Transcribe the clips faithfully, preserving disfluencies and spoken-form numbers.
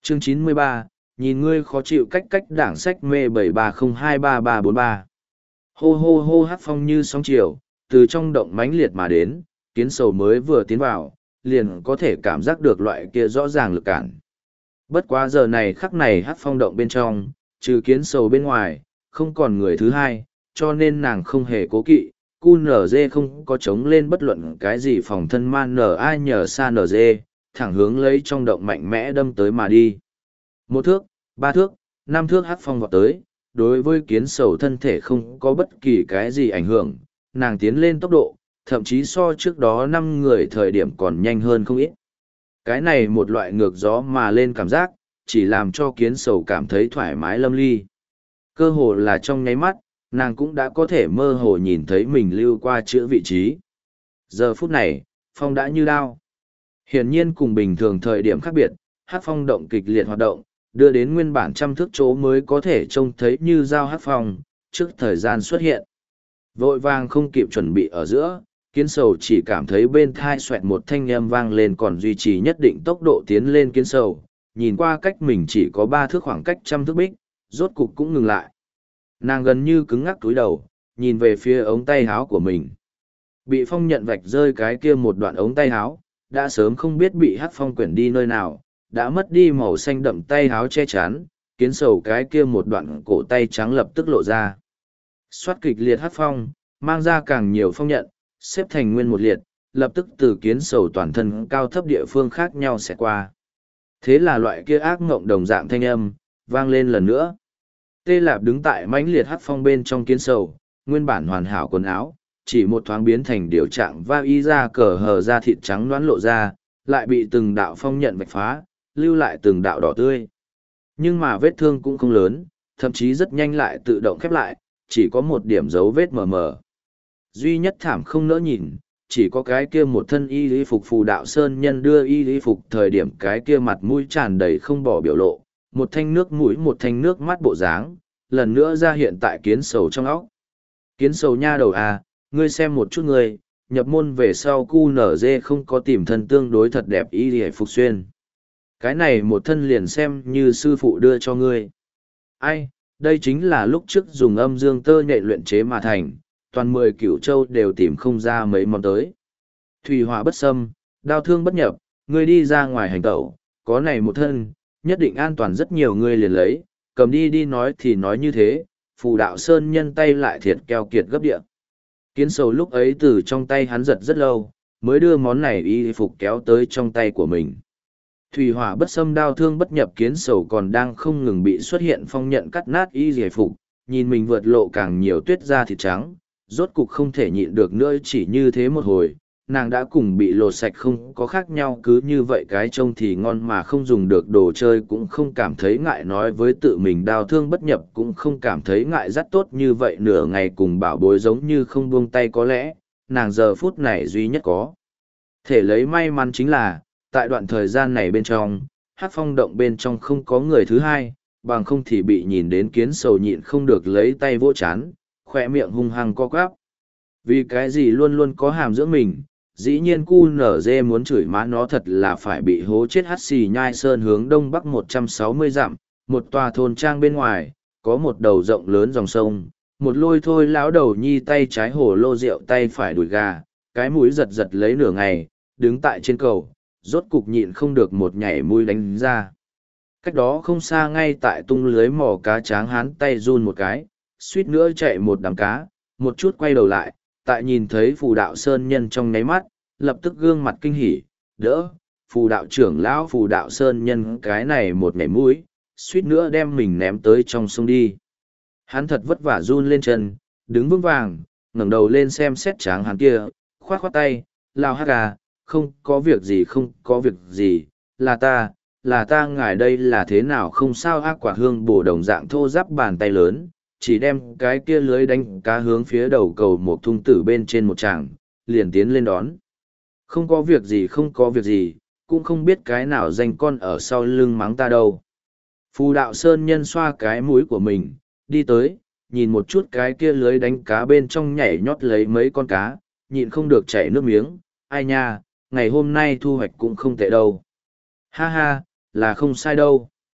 Chương chín mươi ba, nhìn ngươi khó chịu cách cách đảng sách mê bảy ba không hai ba ba bốn ba. Hô hô hô hát phong như sóng chiều, từ trong động mãnh liệt mà đến, kiến sầu mới vừa tiến vào, liền có thể cảm giác được loại kia rõ ràng lực cản. Bất quá giờ này khắc này hát phong động bên trong, trừ kiến sầu bên ngoài, không còn người thứ hai, cho nên nàng không hề cố kỵ, cu nở dê không có chống lên bất luận cái gì phòng thân man nở ai nhờ xa nở dê, thẳng hướng lấy trong động mạnh mẽ đâm tới mà đi. Một thước, ba thước, năm thước hát phong vọt tới, đối với kiến sầu thân thể không có bất kỳ cái gì ảnh hưởng, nàng tiến lên tốc độ, thậm chí so trước đó năm người thời điểm còn nhanh hơn không ít. Cái này một loại ngược gió mà lên cảm giác, chỉ làm cho kiến sầu cảm thấy thoải mái lâm ly. Cơ hồ là trong nháy mắt, nàng cũng đã có thể mơ hồ nhìn thấy mình lưu qua chữ vị trí. Giờ phút này, phong đã như đao. Hiển nhiên cùng bình thường thời điểm khác biệt, hát phong động kịch liệt hoạt động, đưa đến nguyên bản trăm thước chỗ mới có thể trông thấy như dao hát phong, trước thời gian xuất hiện. Vội vàng không kịp chuẩn bị ở giữa, kiến sầu chỉ cảm thấy bên thai xoẹt một thanh âm vang lên còn duy trì nhất định tốc độ tiến lên kiến sầu, nhìn qua cách mình chỉ có ba thước khoảng cách trăm thước bích, rốt cục cũng ngừng lại. Nàng gần như cứng ngắc túi đầu, nhìn về phía ống tay háo của mình. Bị phong nhận vạch rơi cái kia một đoạn ống tay háo, đã sớm không biết bị hát phong quyển đi nơi nào, đã mất đi màu xanh đậm tay háo che chắn, kiến sầu cái kia một đoạn cổ tay trắng lập tức lộ ra. Xoát kịch liệt hát phong, mang ra càng nhiều phong nhận, xếp thành nguyên một liệt, lập tức từ kiến sầu toàn thân cao thấp địa phương khác nhau sẽ qua. Thế là loại kia ác ngộng đồng dạng thanh âm, vang lên lần nữa. Tê Lạp đứng tại mãnh liệt hát phong bên trong kiến sầu, nguyên bản hoàn hảo quần áo, chỉ một thoáng biến thành điều trạng va y ra cờ hờ ra thịt trắng đoán lộ ra, lại bị từng đạo phong nhận vạch phá, lưu lại từng đạo đỏ tươi. Nhưng mà vết thương cũng không lớn, thậm chí rất nhanh lại tự động khép lại, chỉ có một điểm dấu vết mờ mờ. Duy nhất thảm không nỡ nhìn, chỉ có cái kia một thân y lý phục phù đạo sơn nhân đưa y lý phục thời điểm cái kia mặt mũi tràn đầy không bỏ biểu lộ, một thanh nước mũi một thanh nước mắt bộ dáng, lần nữa ra hiện tại kiến sầu trong óc. Kiến sầu nha đầu à, ngươi xem một chút ngươi, nhập môn về sau cu nở dê không có tìm thân tương đối thật đẹp y lý phục xuyên. Cái này một thân liền xem như sư phụ đưa cho ngươi. Ai, đây chính là lúc trước dùng âm dương tơ nhện luyện chế mà thành, toàn mười cửu châu đều tìm không ra mấy món tới. Thủy hỏa bất xâm, đao thương bất nhập, ngươi đi ra ngoài hành tẩu, có này một thân, nhất định an toàn rất nhiều người liền lấy, cầm đi đi nói thì nói như thế, phù đạo sơn nhân tay lại thiệt keo kiệt gấp địa. Kiến sầu lúc ấy từ trong tay hắn giật rất lâu, mới đưa món này y phục kéo tới trong tay của mình. Thủy hỏa bất xâm đao thương bất nhập kiến sầu còn đang không ngừng bị xuất hiện phong nhận cắt nát y giải phục, nhìn mình vượt lộ càng nhiều tuyết da thịt trắng, rốt cục không thể nhịn được nữa chỉ như thế một hồi, nàng đã cùng bị lột sạch không có khác nhau cứ như vậy cái trông thì ngon mà không dùng được đồ chơi cũng không cảm thấy ngại nói với tự mình đau thương bất nhập cũng không cảm thấy ngại rất tốt như vậy nửa ngày cùng bảo bối giống như không buông tay có lẽ, nàng giờ phút này duy nhất có. Thể lấy may mắn chính là, tại đoạn thời gian này bên trong, hát phong động bên trong không có người thứ hai, bằng không thì bị nhìn đến kiến sầu nhịn không được lấy tay vỗ chán, khỏe miệng hung hăng co quắp. Vì cái gì luôn luôn có hàm dưỡng mình, dĩ nhiên cu nở dê muốn chửi má nó thật là phải bị hố chết hắt xì nhai sơn hướng đông bắc một trăm sáu mươi dặm, một tòa thôn trang bên ngoài, có một đầu rộng lớn dòng sông, một lôi thôi lão đầu nhi tay trái hồ lô rượu tay phải đùi gà, cái mũi giật giật lấy nửa ngày, đứng tại trên cầu, rốt cục nhịn không được một nhảy mũi đánh ra. Cách đó không xa ngay tại tung lưới mò cá tráng hán tay run một cái, suýt nữa chạy một đám cá, một chút quay đầu lại, tại nhìn thấy phù đạo sơn nhân trong nháy mắt, lập tức gương mặt kinh hỉ, đỡ, phù đạo trưởng lão phù đạo sơn nhân cái này một nhảy mũi, suýt nữa đem mình ném tới trong sông đi. Hắn thật vất vả run lên chân, đứng vững vàng, ngẩng đầu lên xem xét tráng hắn kia, khoát khoát tay, lao hát gà, không có việc gì không có việc gì, là ta, là ta ngài đây là thế nào không sao ác quả hương bổ đồng dạng thô giáp bàn tay lớn, chỉ đem cái kia lưới đánh cá hướng phía đầu cầu một thung tử bên trên một tràng, liền tiến lên đón. Không có việc gì không có việc gì, cũng không biết cái nào danh con ở sau lưng mắng ta đâu. Phù đạo sơn nhân xoa cái mũi của mình, đi tới, nhìn một chút cái kia lưới đánh cá bên trong nhảy nhót lấy mấy con cá, nhịn không được chảy nước miếng, ai nha, ngày hôm nay thu hoạch cũng không tệ đâu. Ha ha, là không sai đâu.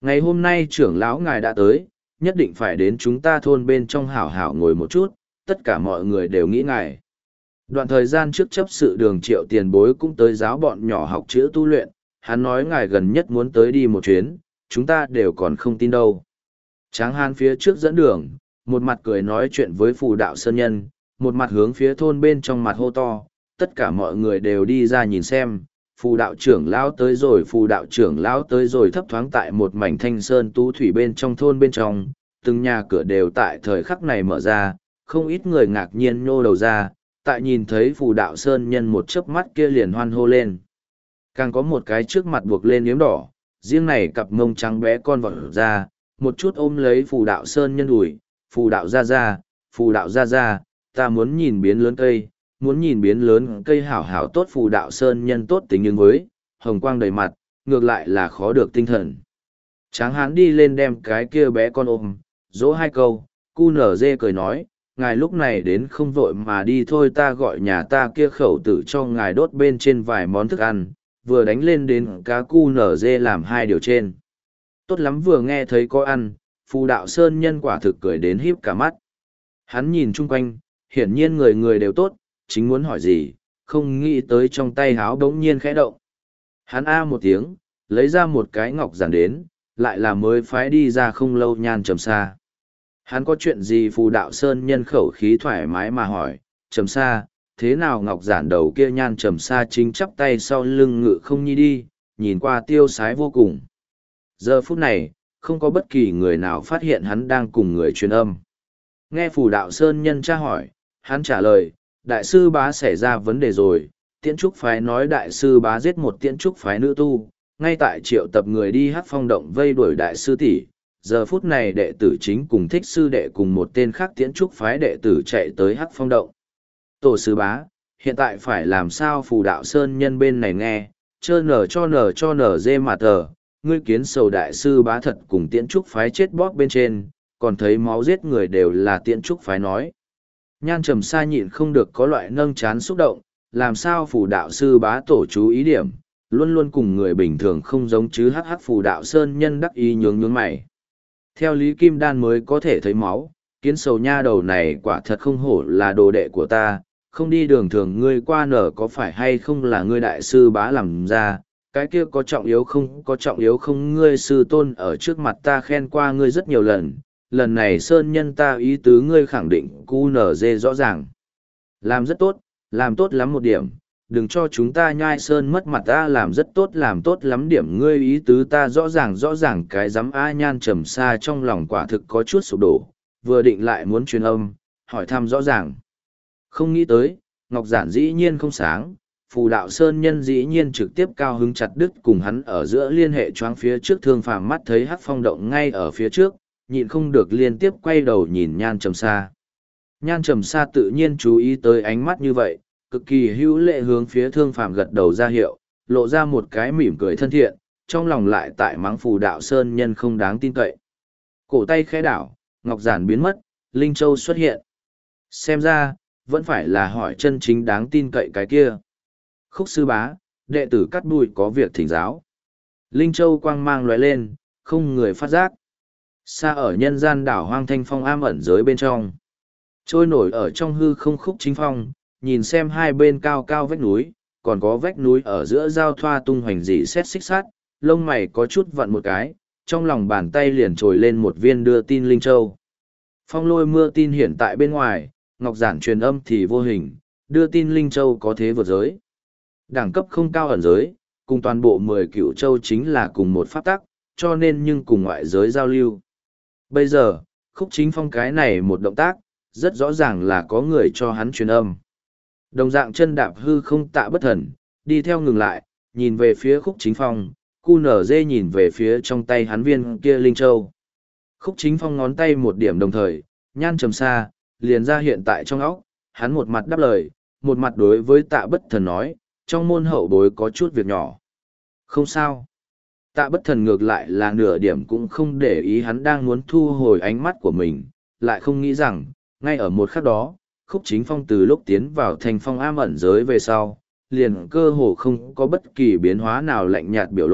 Ngày hôm nay trưởng lão ngài đã tới, nhất định phải đến chúng ta thôn bên trong hảo hảo ngồi một chút, tất cả mọi người đều nghĩ ngài. Đoạn thời gian trước chấp sự đường Triệu tiền bối cũng tới giáo bọn nhỏ học chữ tu luyện, hắn nói ngài gần nhất muốn tới đi một chuyến, chúng ta đều còn không tin đâu. Tráng Hán phía trước dẫn đường, một mặt cười nói chuyện với phù đạo sơn nhân, một mặt hướng phía thôn bên trong mặt hô to, tất cả mọi người đều đi ra nhìn xem, phù đạo trưởng lão tới rồi, phù đạo trưởng lão tới rồi, thấp thoáng tại một mảnh thanh sơn tú thủy bên trong thôn bên trong, từng nhà cửa đều tại thời khắc này mở ra, không ít người ngạc nhiên nhô đầu ra, tại nhìn thấy phù đạo sơn nhân một chớp mắt kia liền hoan hô lên. Càng có một cái trước mặt buộc lên yếm đỏ, riêng này cặp mông trắng bé con vọt ra, một chút ôm lấy phù đạo sơn nhân ủi, phù đạo ra ra, phù đạo ra ra, ta muốn nhìn biến lớn cây, muốn nhìn biến lớn cây hảo hảo tốt, phù đạo sơn nhân tốt tính nhưng với, hồng quang đầy mặt, ngược lại là khó được tinh thần. Tráng Hán đi lên đem cái kia bé con ôm, dỗ hai câu, cu nở dê cười nói, ngài lúc này đến không vội mà đi thôi, ta gọi nhà ta kia khẩu tử cho ngài đốt bên trên vài món thức ăn, vừa đánh lên đến cá cu nở dê làm hai điều trên. Tốt lắm, vừa nghe thấy có ăn, phù đạo sơn nhân quả thực cười đến híp cả mắt. Hắn nhìn chung quanh, hiển nhiên người người đều tốt, chính muốn hỏi gì, không nghĩ tới trong tay háo đống nhiên khẽ động. Hắn a một tiếng, lấy ra một cái ngọc giản đến, lại là mới phái đi ra không lâu Nhan Trầm Sa. Hắn có chuyện gì? Phù đạo sơn nhân khẩu khí thoải mái mà hỏi, Trầm Sa, thế nào? Ngọc giản đầu kia Nhan Trầm Sa chính chắp tay sau lưng ngự không nhi đi, nhìn qua tiêu sái vô cùng. Giờ phút này, không có bất kỳ người nào phát hiện hắn đang cùng người truyền âm. Nghe phù đạo sơn nhân tra hỏi, hắn trả lời, đại sư bá xảy ra vấn đề rồi, tiễn trúc phái nói đại sư bá giết một tiễn trúc phái nữ tu, ngay tại triệu tập người đi hát phong động vây đuổi đại sư tỷ. Giờ phút này đệ tử chính cùng thích sư đệ cùng một tên khác tiễn trúc phái đệ tử chạy tới hát phong động. Tổ sư bá, hiện tại phải làm sao? Phù đạo sơn nhân bên này nghe, chơ nở cho nở cho nở dê mà tờ, ngươi kiến sầu đại sư bá thật cùng tiễn trúc phái chết bóp bên trên, còn thấy máu giết người đều là tiễn trúc phái nói. Nhan Trầm Sa nhịn không được có loại nâng chán xúc động, làm sao phù đạo sư bá tổ chú ý điểm, luôn luôn cùng người bình thường không giống chứ. Hắc hắc, phù đạo sơn nhân đắc ý nhướng nhướng mày. Theo Lý Kim Đan mới có thể thấy máu, kiến sầu nha đầu này quả thật không hổ là đồ đệ của ta, không đi đường thường ngươi qua nở có phải hay không là ngươi đại sư bá làm ra, cái kia có trọng yếu không có trọng yếu không, ngươi sư tôn ở trước mặt ta khen qua ngươi rất nhiều lần, lần này sơn nhân ta ý tứ ngươi khẳng định cu nở dê rõ ràng. Làm rất tốt, làm tốt lắm một điểm, đừng cho chúng ta nhai sơn mất mặt. Ta làm rất tốt, làm tốt lắm điểm, ngươi ý tứ ta rõ ràng rõ ràng cái dám. A Nhan Trầm Sa trong lòng quả thực có chút sụp đổ, vừa định lại muốn truyền âm, hỏi thăm rõ ràng. Không nghĩ tới, ngọc giản dĩ nhiên không sáng, phù đạo sơn nhân dĩ nhiên trực tiếp cao hứng chặt đứt cùng hắn ở giữa liên hệ choáng. Phía trước Thương Phàm mắt thấy hắc phong động ngay ở phía trước, nhịn không được liên tiếp quay đầu nhìn Nhan Trầm Sa. Nhan Trầm Sa tự nhiên chú ý tới ánh mắt như vậy, cực kỳ hữu lệ hướng phía Thương Phàm gật đầu ra hiệu, lộ ra một cái mỉm cười thân thiện, trong lòng lại tại mắng phù đạo sơn nhân không đáng tin cậy. Cổ tay khẽ đảo, ngọc giản biến mất, Linh Châu xuất hiện. Xem ra, vẫn phải là hỏi chân chính đáng tin cậy cái kia. Khúc sư bá, đệ tử Cắt Bụi có việc thỉnh giáo. Linh Châu quang mang lóe lên, không người phát giác. Xa ở nhân gian đảo hoang thanh phong am ẩn giới bên trong. Trôi nổi ở trong hư không Khúc Chính Phong, nhìn xem hai bên cao cao vách núi, còn có vách núi ở giữa giao thoa tung hoành dị xét xích sát, lông mày có chút vặn một cái, trong lòng bàn tay liền trồi lên một viên đưa tin Linh Châu. Phong lôi mưa tin hiện tại bên ngoài, ngọc giản truyền âm thì vô hình, đưa tin Linh Châu có thế vượt giới. Đẳng cấp không cao ẩn giới, cùng toàn bộ mười cựu châu chính là cùng một pháp tắc, cho nên nhưng cùng ngoại giới giao lưu. Bây giờ, Khúc Chính Phong cái này một động tác, rất rõ ràng là có người cho hắn truyền âm. Đồng dạng chân đạp hư không Tạ Bất Thần, đi theo ngừng lại, nhìn về phía Khúc Chính Phong, cu nở dê nhìn về phía trong tay hắn viên kia Linh Châu. Khúc Chính Phong ngón tay một điểm đồng thời, Nhan Trầm Sa liền ra hiện tại trong óc, hắn một mặt đáp lời, một mặt đối với Tạ Bất Thần nói, trong môn hậu bối có chút việc nhỏ. Không sao. Tạ Bất Thần ngược lại là nửa điểm cũng không để ý, hắn đang muốn thu hồi ánh mắt của mình, lại không nghĩ rằng, ngay ở một khắc đó, Khúc Chính Phong từ lúc tiến vào thành phong am ẩn giới về sau, liền cơ hồ không có bất kỳ biến hóa nào lạnh nhạt biểu lộ,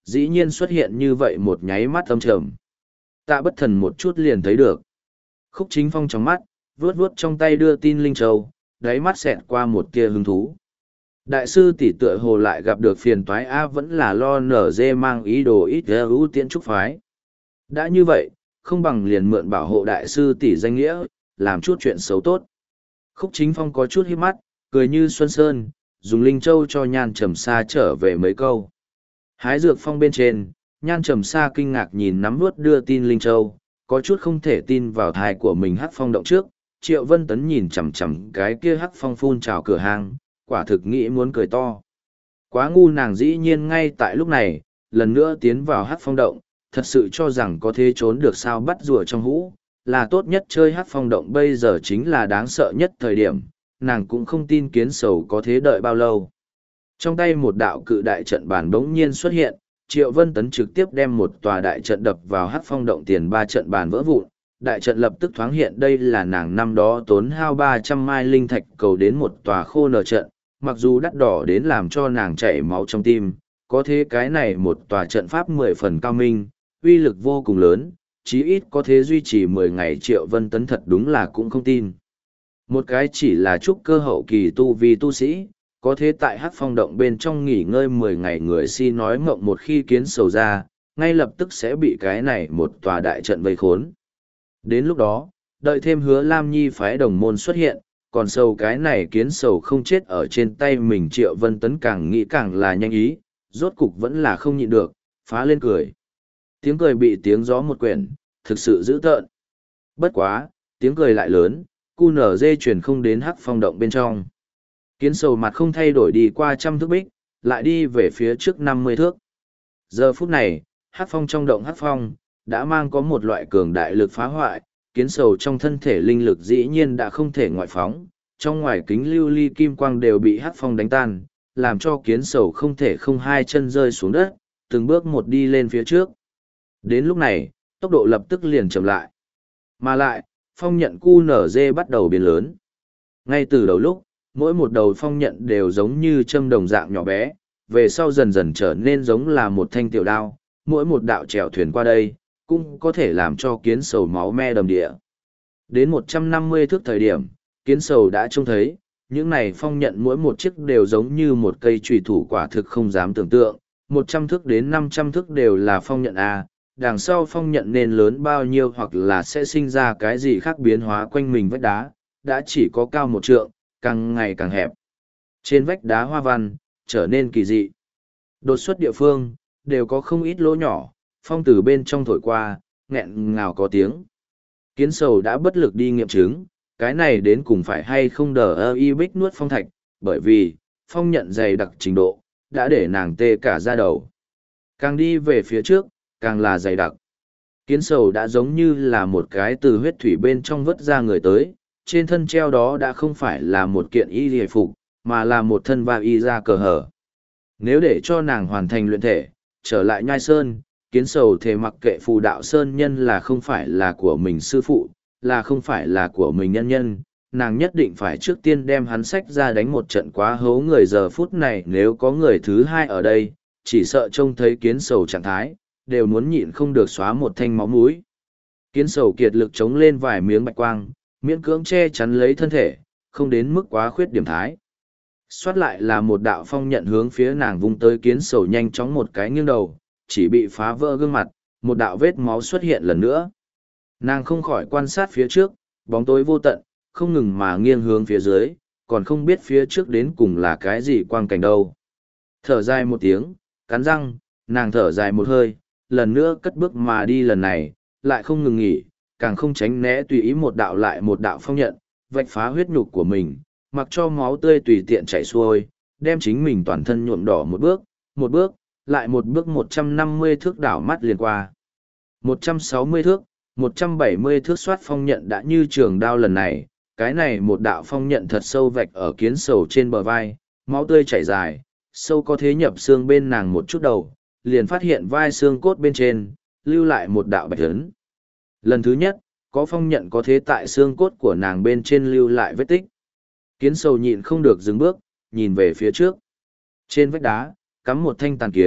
dĩ nhiên xuất hiện như vậy một nháy mắt âm trầm. Tạ Bất Thần một chút liền thấy được. Khúc Chính Phong trong mắt, vuốt vuốt trong tay đưa tin Linh Châu, đáy mắt xẹt qua một tia hứng thú. Đại sư tỷ tựa hồ lại gặp được phiền toái A vẫn là lo nở dê mang ý đồ ít ưu tiễn trúc phái. Đã như vậy, không bằng liền mượn bảo hộ đại sư tỷ danh nghĩa, làm chút chuyện xấu tốt. Khúc Chính Phong có chút hít mắt, cười như Xuân Sơn, dùng Linh Châu cho Nhan Trầm Sa trở về mấy câu. Hái dược phong bên trên, Nhan Trầm Sa kinh ngạc nhìn nắm vuốt đưa tin Linh Châu, có chút không thể tin vào thai của mình hắc phong động trước. Triệu Vân Tấn nhìn chằm chằm cái kia hắc phong phun trào cửa hàng, quả thực nghĩ muốn cười to. Quá ngu nàng dĩ nhiên ngay tại lúc này, lần nữa tiến vào hắc phong động, thật sự cho rằng có thể trốn được sao bắt rùa trong hũ, là tốt nhất chơi hắc phong động bây giờ chính là đáng sợ nhất thời điểm, nàng cũng không tin kiến sầu có thế đợi bao lâu. Trong tay một đạo cự đại trận bản bỗng nhiên xuất hiện, Triệu Vân Tấn trực tiếp đem một tòa đại trận đập vào hắc phong động tiền ba trận bàn vỡ vụn. Đại trận lập tức thoáng hiện đây là nàng năm đó tốn hao ba trăm mai linh thạch cầu đến một tòa khô nở trận, mặc dù đắt đỏ đến làm cho nàng chảy máu trong tim, có thế cái này một tòa trận pháp mười phần cao minh, uy lực vô cùng lớn, chí ít có thể duy trì mười ngày. Triệu Vân Tấn thật đúng là cũng không tin. Một cái chỉ là trúc cơ hậu kỳ tu vi tu sĩ, có thế tại hắc phong động bên trong nghỉ ngơi mười ngày người si nói mộng một khi kiến sầu ra, ngay lập tức sẽ bị cái này một tòa đại trận vây khốn. Đến lúc đó, đợi thêm Hứa Lam Nhi phái đồng môn xuất hiện, còn sầu cái này kiến sầu không chết ở trên tay mình. Triệu Vân Tấn càng nghĩ càng là nhanh ý, rốt cục vẫn là không nhịn được, phá lên cười. Tiếng cười bị tiếng gió một quyển, thực sự dữ tợn. Bất quá, tiếng cười lại lớn, cu nở dê truyền không đến hắc phong động bên trong. Kiến sầu mặt không thay đổi đi qua trăm thước bích, lại đi về phía trước năm mươi thước. Giờ phút này, hắc phong trong động hắc phong, đã mang có một loại cường đại lực phá hoại, kiến sầu trong thân thể linh lực dĩ nhiên đã không thể ngoại phóng, trong ngoài kính lưu ly kim quang đều bị hắc phong đánh tan, làm cho kiến sầu không thể không hai chân rơi xuống đất, từng bước một đi lên phía trước. Đến lúc này, tốc độ lập tức liền chậm lại. Mà lại, phong nhận cu nở dê bắt đầu biến lớn. Ngay từ đầu lúc, mỗi một đầu phong nhận đều giống như châm đồng dạng nhỏ bé, về sau dần dần trở nên giống là một thanh tiểu đao, mỗi một đạo chèo thuyền qua đây, cũng có thể làm cho kiến sầu máu me đầm địa. Đến một trăm năm mươi thước thời điểm, kiến sầu đã trông thấy, những này phong nhận mỗi một chiếc đều giống như một cây trùy thủ, quả thực không dám tưởng tượng, một trăm thước đến năm trăm thước đều là phong nhận A, đằng sau phong nhận nên lớn bao nhiêu hoặc là sẽ sinh ra cái gì khác biến hóa quanh mình vách đá, đã chỉ có cao một trượng, càng ngày càng hẹp. Trên vách đá hoa văn, trở nên kỳ dị. Đột xuất địa phương, đều có không ít lỗ nhỏ, phong từ bên trong thổi qua, nghẹn ngào có tiếng. Kiến sầu đã bất lực đi nghiệm chứng, cái này đến cùng phải hay không đờ ơ y bích nuốt phong thạch, bởi vì, phong nhận dày đặc trình độ, đã để nàng tê cả da đầu. Càng đi về phía trước, càng là dày đặc. Kiến sầu đã giống như là một cái từ huyết thủy bên trong vớt ra người tới, trên thân treo đó đã không phải là một kiện y hề phục, mà là một thân va y ra cờ hở. Nếu để cho nàng hoàn thành luyện thể, trở lại nhai sơn, kiến sầu thề mặc kệ phù đạo sơn nhân là không phải là của mình sư phụ, là không phải là của mình nhân nhân, nàng nhất định phải trước tiên đem hắn sách ra đánh một trận quá hố người. Giờ phút này nếu có người thứ hai ở đây, chỉ sợ trông thấy kiến sầu trạng thái, đều muốn nhịn không được xóa một thanh máu mũi. Kiến sầu kiệt lực chống lên vài miếng bạch quang, miễn cưỡng che chắn lấy thân thể, không đến mức quá khuyết điểm thái. Xoát lại là một đạo phong nhận hướng phía nàng vung tới, kiến sầu nhanh chóng một cái nghiêng đầu, chỉ bị phá vỡ gương mặt, một đạo vết máu xuất hiện lần nữa. Nàng không khỏi quan sát phía trước, bóng tối vô tận, không ngừng mà nghiêng hướng phía dưới, còn không biết phía trước đến cùng là cái gì quang cảnh đâu. Thở dài một tiếng, cắn răng, nàng thở dài một hơi, lần nữa cất bước mà đi, lần này, lại không ngừng nghỉ, càng không tránh né tùy ý một đạo lại một đạo phong nhận, vạch phá huyết nhục của mình, mặc cho máu tươi tùy tiện chảy xuôi, đem chính mình toàn thân nhuộm đỏ một bước, một bước, lại một bước một trăm năm mươi thước đảo mắt liền qua. một trăm sáu mươi thước, một trăm bảy mươi thước soát phong nhận đã như trường đao, lần này, cái này một đạo phong nhận thật sâu vạch ở kiến sầu trên bờ vai, máu tươi chảy dài, sâu có thế nhập xương bên nàng một chút đầu, liền phát hiện vai xương cốt bên trên, lưu lại một đạo bạch ấn. Lần thứ nhất, có phong nhận có thế tại xương cốt của nàng bên trên lưu lại vết tích. Kiến sầu nhịn không được dừng bước, nhìn về phía trước. Trên vách đá, cắm một thanh tàn kiếm,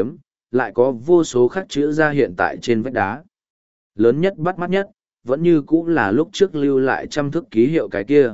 lại có vô số khắc chữ ra hiện tại trên vách đá. Lớn nhất bắt mắt nhất, vẫn như cũ là lúc trước lưu lại trăm thước ký hiệu cái kia.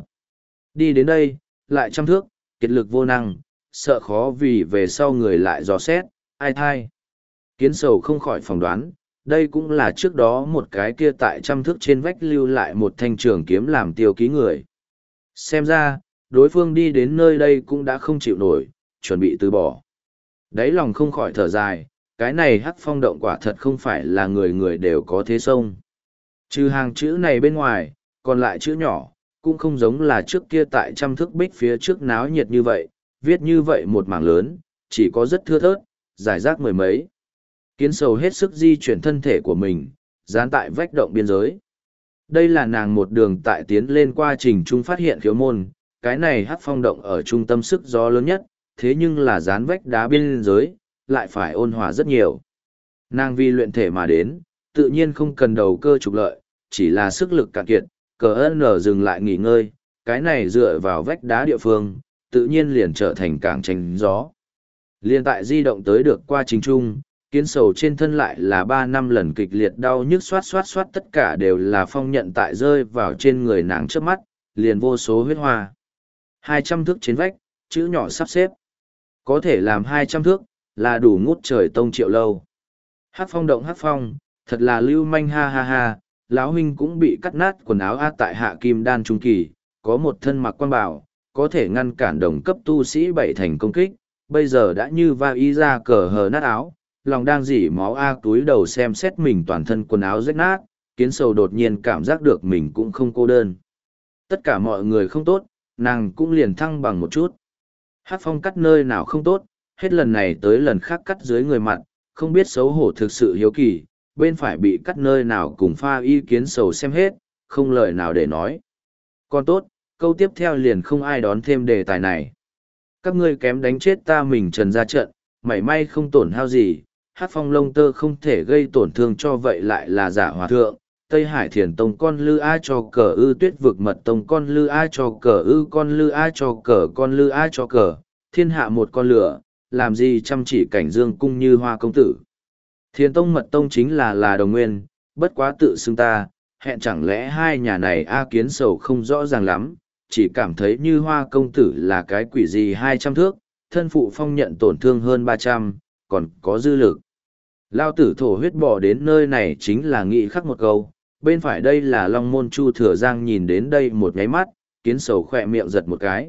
Đi đến đây, lại trăm thước, kiệt lực vô năng, sợ khó vì về sau người lại dò xét, ai thai. Kiến sầu không khỏi phỏng đoán, đây cũng là trước đó một cái kia tại trăm thước trên vách lưu lại một thanh trường kiếm làm tiêu ký người. Xem ra, đối phương đi đến nơi đây cũng đã không chịu nổi, chuẩn bị từ bỏ. Đáy lòng không khỏi thở dài, cái này hắc phong động quả thật không phải là người người đều có thế sông. Trừ hàng chữ này bên ngoài, còn lại chữ nhỏ, cũng không giống là trước kia tại trăm thước bích phía trước náo nhiệt như vậy, viết như vậy một mảng lớn, chỉ có rất thưa thớt, giải rác mười mấy. Kiến sầu hết sức di chuyển thân thể của mình, dán tại vách động biên giới. Đây là nàng một đường tại tiến lên quá trình chung phát hiện khiếu môn, cái này hắc phong động ở trung tâm sức gió lớn nhất, thế nhưng là dán vách đá biên giới, lại phải ôn hòa rất nhiều. Nàng vì luyện thể mà đến, tự nhiên không cần đầu cơ trục lợi, chỉ là sức lực cạn kiệt, cờ ơn ở dừng lại nghỉ ngơi, cái này dựa vào vách đá địa phương, tự nhiên liền trở thành cảng tranh gió. Liên tại di động tới được qua trình trung, kiến sầu trên thân lại là ba năm lần kịch liệt đau nhức xoát xoát xoát, tất cả đều là phong nhận tại rơi vào trên người nàng trước mắt, liền vô số huyết hoa. Hai trăm thước trên vách, chữ nhỏ sắp xếp. Có thể làm hai trăm thước, là đủ ngút trời tông triệu lâu. Hắc phong động hắc phong, thật là lưu manh ha ha ha, lão huynh cũng bị cắt nát quần áo a tại hạ kim đan trung kỳ, có một thân mặc quan bảo, có thể ngăn cản đồng cấp tu sĩ bảy thành công kích, bây giờ đã như va y ra cờ hờ nát áo, lòng đang dỉ máu a túi đầu xem xét mình toàn thân quần áo rách nát, kiến sầu đột nhiên cảm giác được mình cũng không cô đơn. Tất cả mọi người không tốt, nàng cũng liền thăng bằng một chút. Hát phong cắt nơi nào không tốt, hết lần này tới lần khác cắt dưới người mặt, không biết xấu hổ thực sự hiếu kỳ, bên phải bị cắt nơi nào cùng pha y kiến sầu xem hết, không lời nào để nói. Còn tốt, câu tiếp theo liền không ai đón thêm đề tài này. Các ngươi kém đánh chết ta mình trần ra trận, mảy may không tổn hao gì, hát phong lông tơ không thể gây tổn thương cho vậy lại là giả hòa thượng. Tây Hải Thiền Tông con lư a cho cờ ư tuyết vực mật tông con lư a cho cờ ư con lư a cho cờ con lư a cho cờ, thiên hạ một con lửa, làm gì chăm chỉ cảnh dương cung như hoa công tử. Thiền Tông mật tông chính là là đồng nguyên, bất quá tự xưng ta, hẹn chẳng lẽ hai nhà này A kiến sầu không rõ ràng lắm, chỉ cảm thấy như hoa công tử là cái quỷ gì hai trăm thước, thân phụ phong nhận tổn thương hơn ba trăm, còn có dư lực. Lao tử thổ huyết bỏ đến nơi này chính là nghĩ khắc một câu, bên phải đây là Long Môn Chu Thừa Giang nhìn đến đây một nháy mắt, kiến sầu khỏe miệng giật một cái.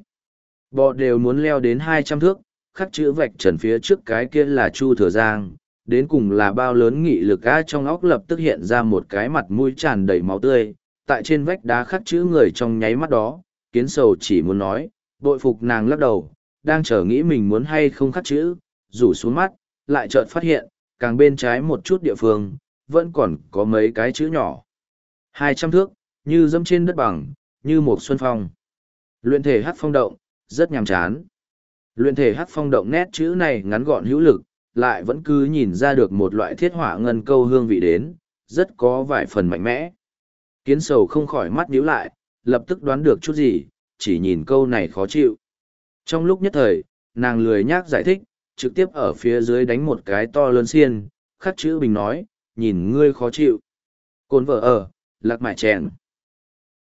Bò đều muốn leo đến hai trăm thước, khắc chữ vạch trần phía trước cái kia là Chu Thừa Giang, đến cùng là bao lớn nghị lực á trong óc lập tức hiện ra một cái mặt mũi tràn đầy máu tươi, tại trên vách đá khắc chữ người trong nháy mắt đó, kiến sầu chỉ muốn nói, bội phục nàng lắc đầu, đang chờ nghĩ mình muốn hay không khắc chữ, rủ xuống mắt, lại chợt phát hiện, càng bên trái một chút địa phương, vẫn còn có mấy cái chữ nhỏ. Hai trăm thước, như dẫm trên đất bằng, như một xuân phong. Luyện thể hắc phong động, rất nhàm chán. Luyện thể hắc phong động nét chữ này ngắn gọn hữu lực, lại vẫn cứ nhìn ra được một loại thiết hỏa ngân câu hương vị đến, rất có vài phần mạnh mẽ. Kiến sầu không khỏi mắt nhíu lại, lập tức đoán được chút gì, chỉ nhìn câu này khó chịu. Trong lúc nhất thời, nàng lười nhác giải thích, trực tiếp ở phía dưới đánh một cái to lớn xiên, khắc chữ bình nói, nhìn ngươi khó chịu. Cồn vợ ở, lạc mại chèn.